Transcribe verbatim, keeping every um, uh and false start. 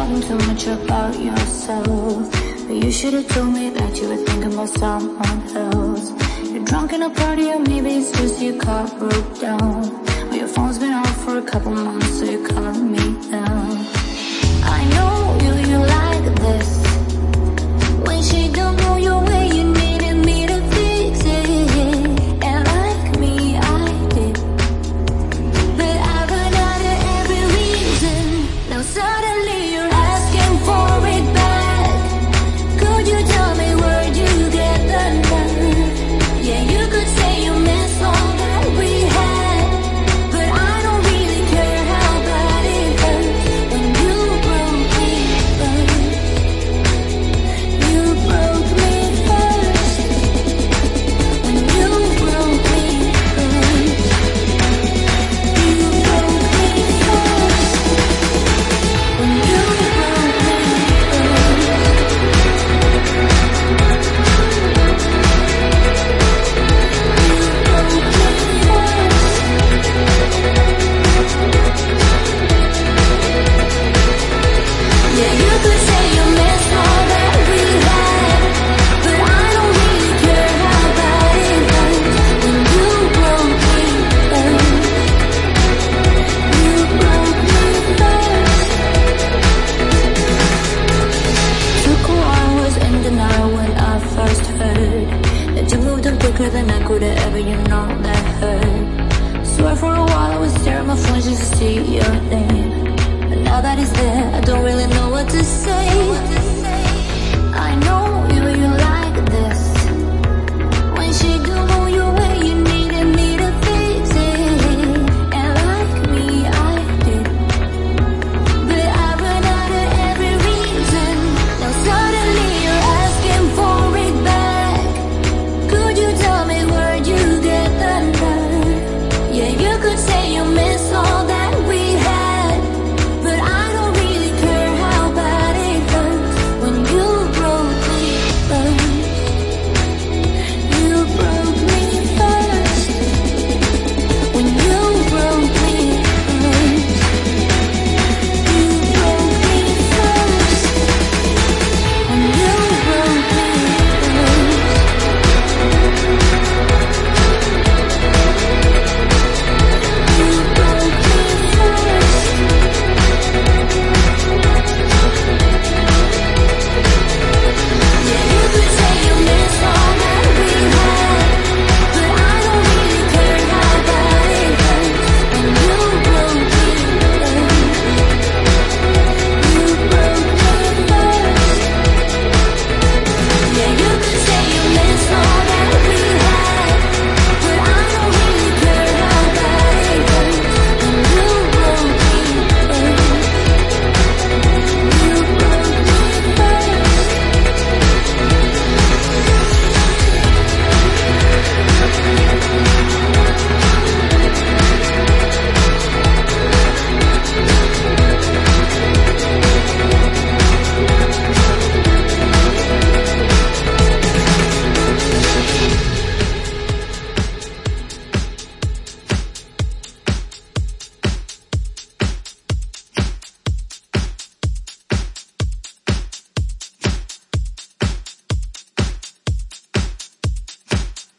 talking too much about yourself. But you should've told me that you were thinking about someone else. You're drunk in a party, or maybe it's just your car broke down. Or your phone's been off for a couple months, so you calm me down. I know you, you like this. When she don't go your way, you needed me to fix it. And like me, I did. But I run out of every reason. Now suddenly you're asking for it back. Could you tell me where'd you get the nerve? Yeah, you could say you miss all that we had, but I don't really care how bad it hurts when you broke me first. You broke me first. When you broke me first. You broke me first. When you broke me Yeah, you could say you miss all that we had, but I don't really care how bad it hurts when you broke me first. You broke me first. Took a while, was in denial when I first heard that you moved on quicker than I could have ever, you know that hurt. Swear for a while I was staring at my phone just to see your name. But now that it's there, I don't really know what to say.